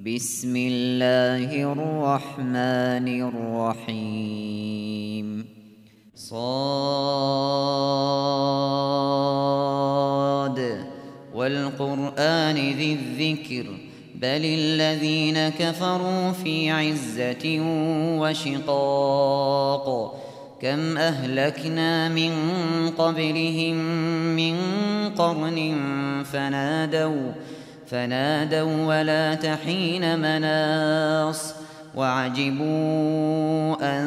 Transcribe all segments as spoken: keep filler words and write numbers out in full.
بسم الله الرحمن الرحيم صاد والقرآن ذي الذكر بل الذين كفروا في عزة وشقاق كم أهلكنا من قبلهم من قرن فنادوا فنادوا ولا تحين مناص وعجبوا أن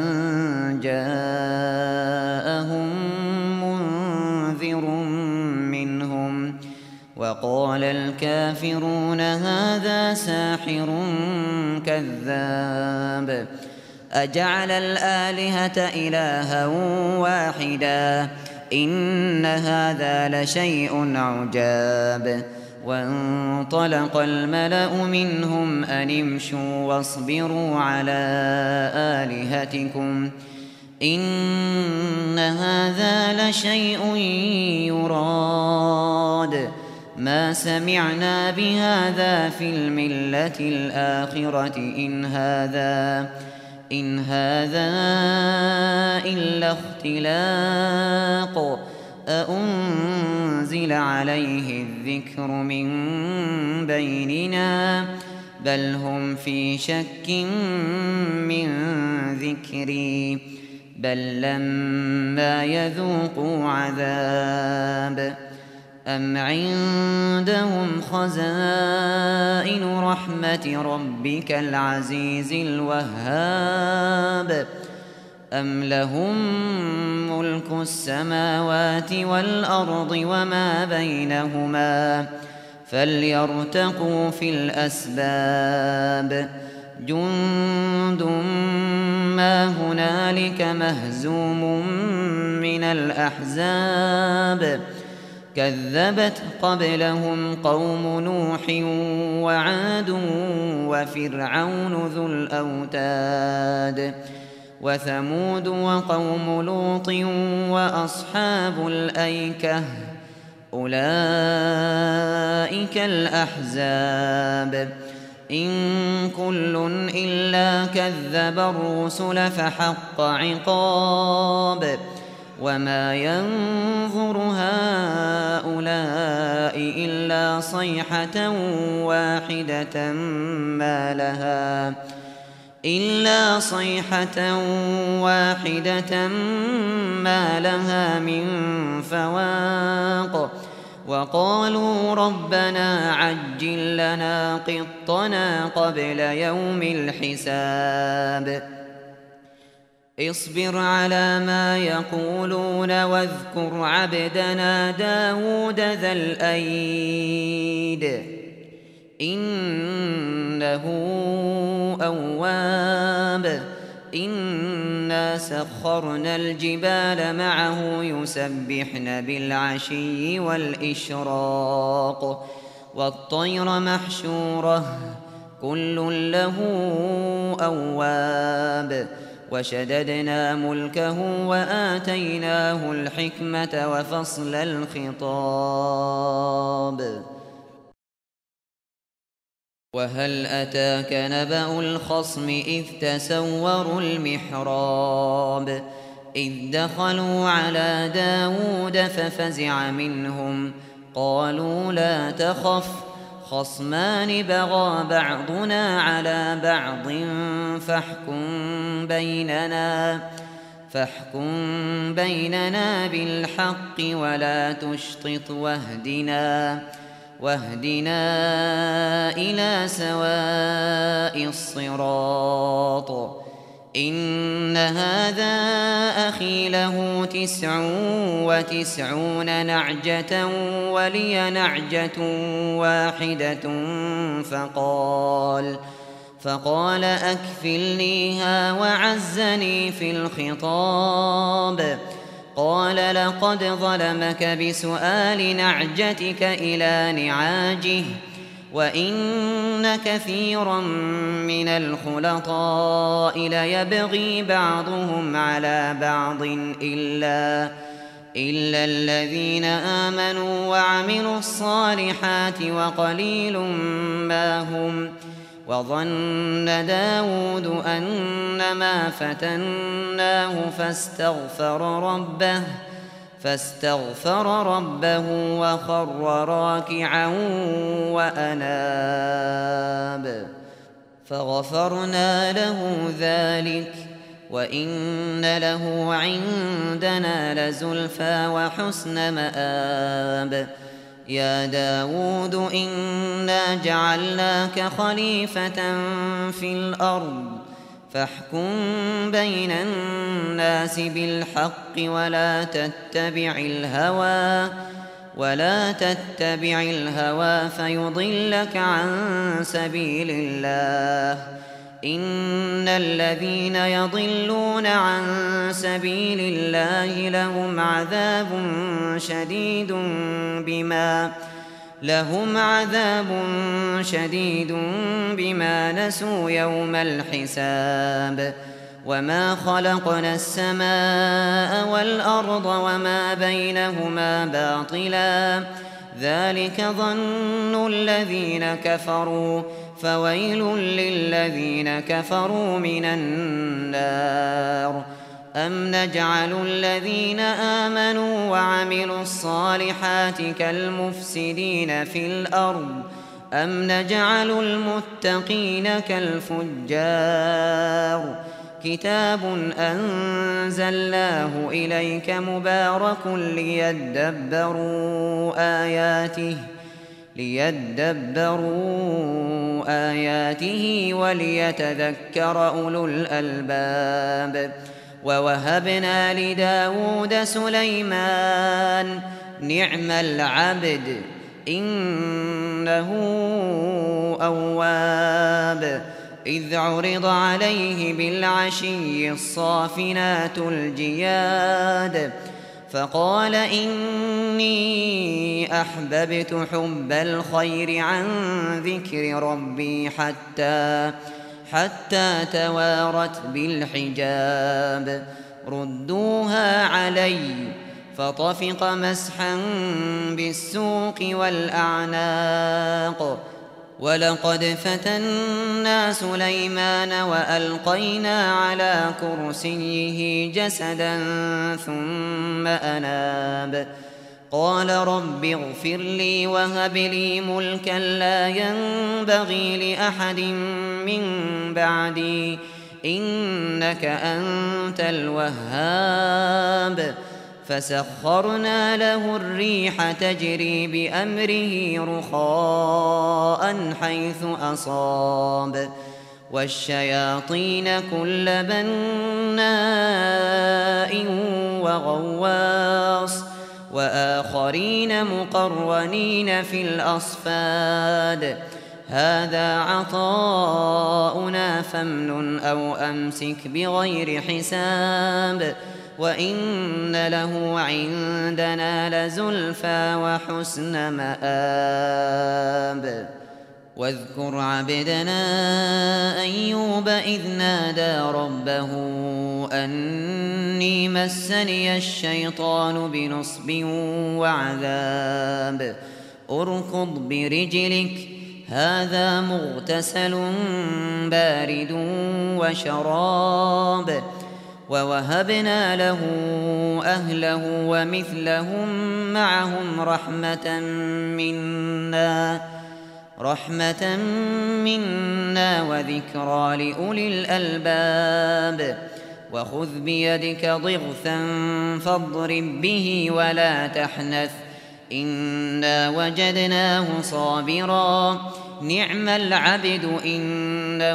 جاءهم منذر منهم وقال الكافرون هذا ساحر كذاب أجعل الآلهة إلها واحدا إن هذا لشيء عجاب وانطلق الملأ منهم أن امشوا واصبروا على آلهتكم إن هذا لشيء يراد ما سمعنا بهذا في الملة الآخرة إن هذا إن هذا إلا اختلاق أأنزل عليه الذكر من بيننا بل هم في شك من ذكري بل لما يذوقوا عذاب أم عندهم خزائن رحمة ربك العزيز الوهاب أم لهم ملك السماوات والأرض وما بينهما فليرتقوا في الأسباب جند ما هنالك مهزوم من الأحزاب كذبت قبلهم قوم نوح وعاد وفرعون ذو الأوتاد وثمود وقوم لوط وأصحاب الأيكة أولئك الأحزاب إن كل إلا كذب الرسل فحق عقاب وما ينظر هؤلاء إلا صيحة واحدة ما لها إلا صيحة واحدة ما لها من فواق وقالوا ربنا عجل لنا قطنا قبل يوم الحساب اصبر على ما يقولون واذكر عبدنا داود ذا الأيد إنه أواب إنا سخرنا الجبال معه يسبحن بالعشي والإشراق والطير محشورة كل له أواب وشددنا ملكه وآتيناه الحكمة وفصل الخطاب وهل أتاك نبأ الخصم إذ تسوروا المحراب إذ دخلوا على داود ففزع منهم قالوا لا تخف خصمان بغى بعضنا على بعض فاحكم بيننا فاحكم بيننا بالحق ولا تشطط واهدنا واهدنا إلى سواء الصراط إن هذا أخي له تسع وتسعون نعجة ولي نعجة واحدة فقال فقال أكفلنيها وعزني في الخطاب قال لقد ظلمك بسؤال نعجتك إلى نعاجه وإن كثيرا من الخلطاء ليبغي بعضهم على بعض إلا إلا الذين آمنوا وعملوا الصالحات وقليل ما هم وظن داود أنما فتناه فاستغفر ربه فاستغفر ربه وخر راكعا وأناب فغفرنا له ذلك وإن له عندنا لزلفى وحسن مآب يا داود إنا جعلناك خليفة في الأرض فاحكم بين الناس بالحق ولا تتبع الهوى ولا تتبع الهوى فيضلك عن سبيل الله إن الذين يضلون عن سبيل الله لهم عذاب شديد بما لهم عذاب شديد بما نسوا يوم الحساب وما خلقنا السماء والأرض وما بينهما باطلا ذلك ظن الذين كفروا فويل للذين كفروا من النار أم نجعل الذين آمنوا وعملوا الصالحات كالمفسدين في الأرض أم نجعل المتقين كالفجار كتاب أنزلناه إليك مبارك ليدبروا آياته ليدبروا آياته وليتذكر أولو الألباب ووهبنا لداود سليمان نعم العبد إنه أواب إذ عرض عليه بالعشي الصافنات الجياد فقال إني أحببت حب الخير عن ذكر ربي حتى حتى توارت بالحجاب ردوها علي فطفق مسحا بالسوق والأعناق ولقد فتنا سليمان وألقينا على كرسيه جسدا ثم أناب قال رب اغفر لي وهب لي ملكا لا ينبغي لأحد من بعدي إنك أنت الوهاب فسخرنا له الريح تجري بأمره رخاء حيث أصاب والشياطين كل بناء وغواص وآخرين مقرنين في الأصفاد هذا عطاؤنا فامنن أو أمسك بغير حساب وإن له عندنا لزلفى وحسن مآب واذكر عبدنا أيوب إذ نادى ربه أني مسني الشيطان بنصب وعذاب اركض برجلك هذا مغتسل بارد وشراب ووهبنا له أهله ومثلهم معهم رحمة منا رحمة منا وذكرى لأولي الألباب وخذ بيدك ضغثا فاضرب به ولا تحنث إنا وجدناه صابرا نعم العبد إنه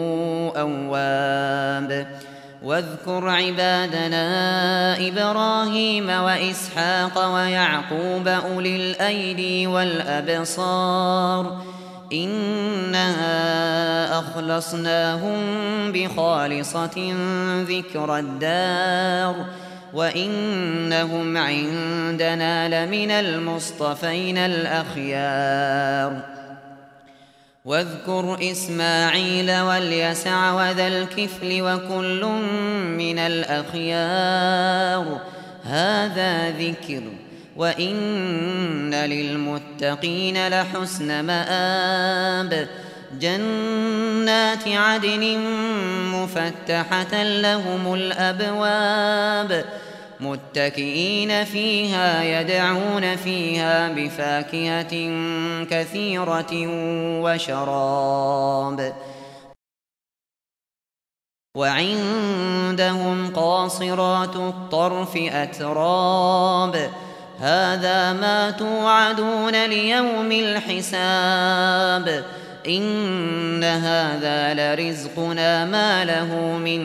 أواب واذكر عبادنا إبراهيم وإسحاق ويعقوب أولي الأيدي والأبصار إنا أخلصناهم بخالصة ذكر الدار وإنهم عندنا لمن المصطفين الأخيار واذكر إسماعيل واليسع وذا الكفل وكل من الأخيار هذا ذكر وإن للمتقين لحسن مآب جنات عدن مفتحة لهم الأبواب متكئين فيها يدعون فيها بفاكهة كثيرة وشراب وعندهم قاصرات الطرف أتراب هذا ما توعدون ليوم الحساب إن هذا لرزقنا ما له من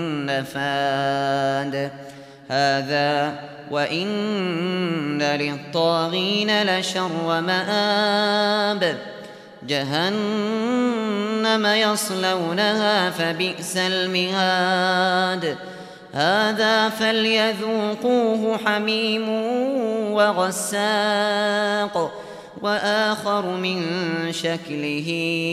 نفاد هذا وإن للطاغين لشر مآب جهنم يصلونها فبئس المهاد هذا فليذوقوه حميم وغساق وآخر من شكله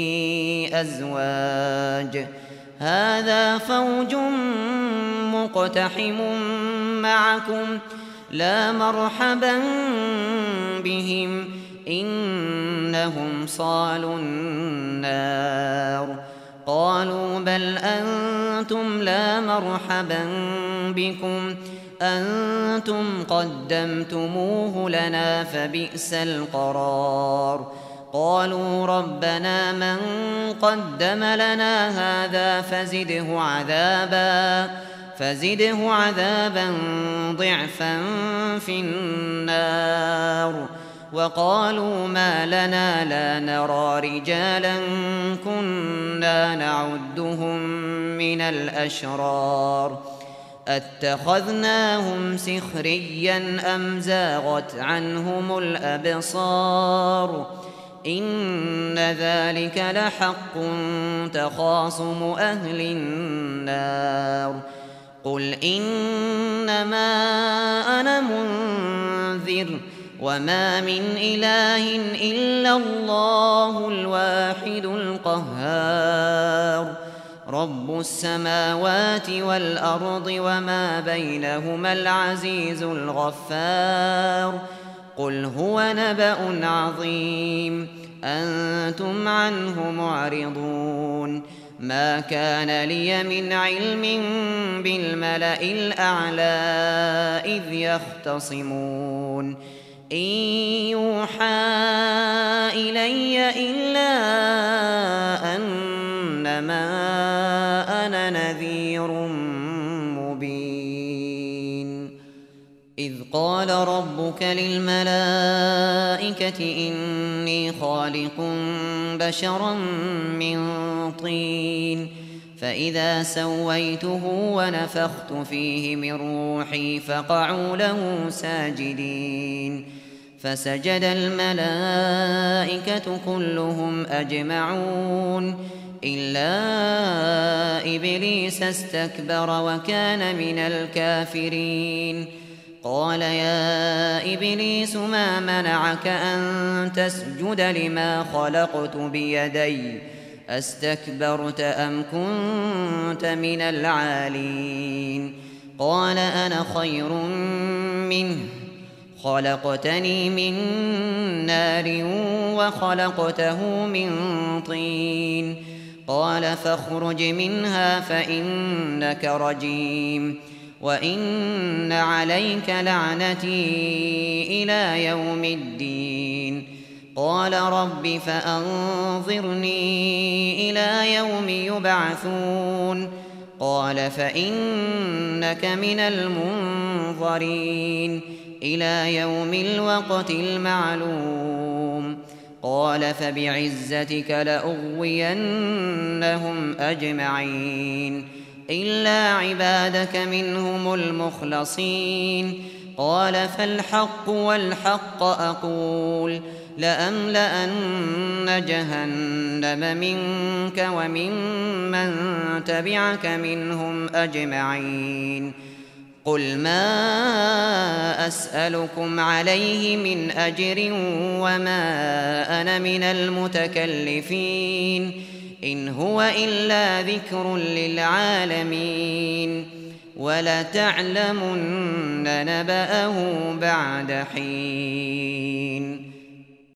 أزواج هذا فوج مقتحم معكم لا مرحبا بهم إنهم صالوا النار قالوا بل أنتم لا مرحبا بكم أنتم قدمتموه لنا فبئس القرار قالوا ربنا من قدم لنا هذا فزده عذابا فزده عذابا ضعفا في النار وقالوا ما لنا لا نرى رجالا كنا نعدهم من الأشرار أتخذناهم سخريا أم زاغت عنهم الأبصار إن ذلك لحق تخاصم أهل النار قل إنما أنا منذر وما من إله إلا الله الواحد القهار رب السماوات والأرض وما بينهما العزيز الغفار قل هو نبأ عظيم أنتم عنه معرضون ما كان لي من علم بالملأ الأعلى إذ يختصمون إن يوحى إلي إلا أنما أنا نذير مبين إذ قال ربك للملائكة إني خالق بشرا من طين فإذا سويته ونفخت فيه من روحي فقعوا له ساجدين فسجد الملائكة كلهم أجمعون إلا إبليس استكبر وكان من الكافرين قال يا إبليس ما منعك أن تسجد لما خلقت بيدي أستكبرت أم كنت من العالين قال أنا خير منه خلقتني من نار وخلقته من طين قال فاخرج منها فإنك رجيم وإن عليك لعنتي إلى يوم الدين قال رب فأنظرني إلى يوم يبعثون قال فإنك من المنظرين إلى يوم الوقت المعلوم قال فبعزتك لأغوينهم أجمعين إلا عبادك منهم المخلصين قال فالحق والحق أقول لأملأن جهنم منك وممن تبعك منهم أجمعين قل ما أسألكم عليه من أجر وما أنا من المتكلفين إن هو إلا ذكر للعالمين ولتعلمن نبأه بعد حين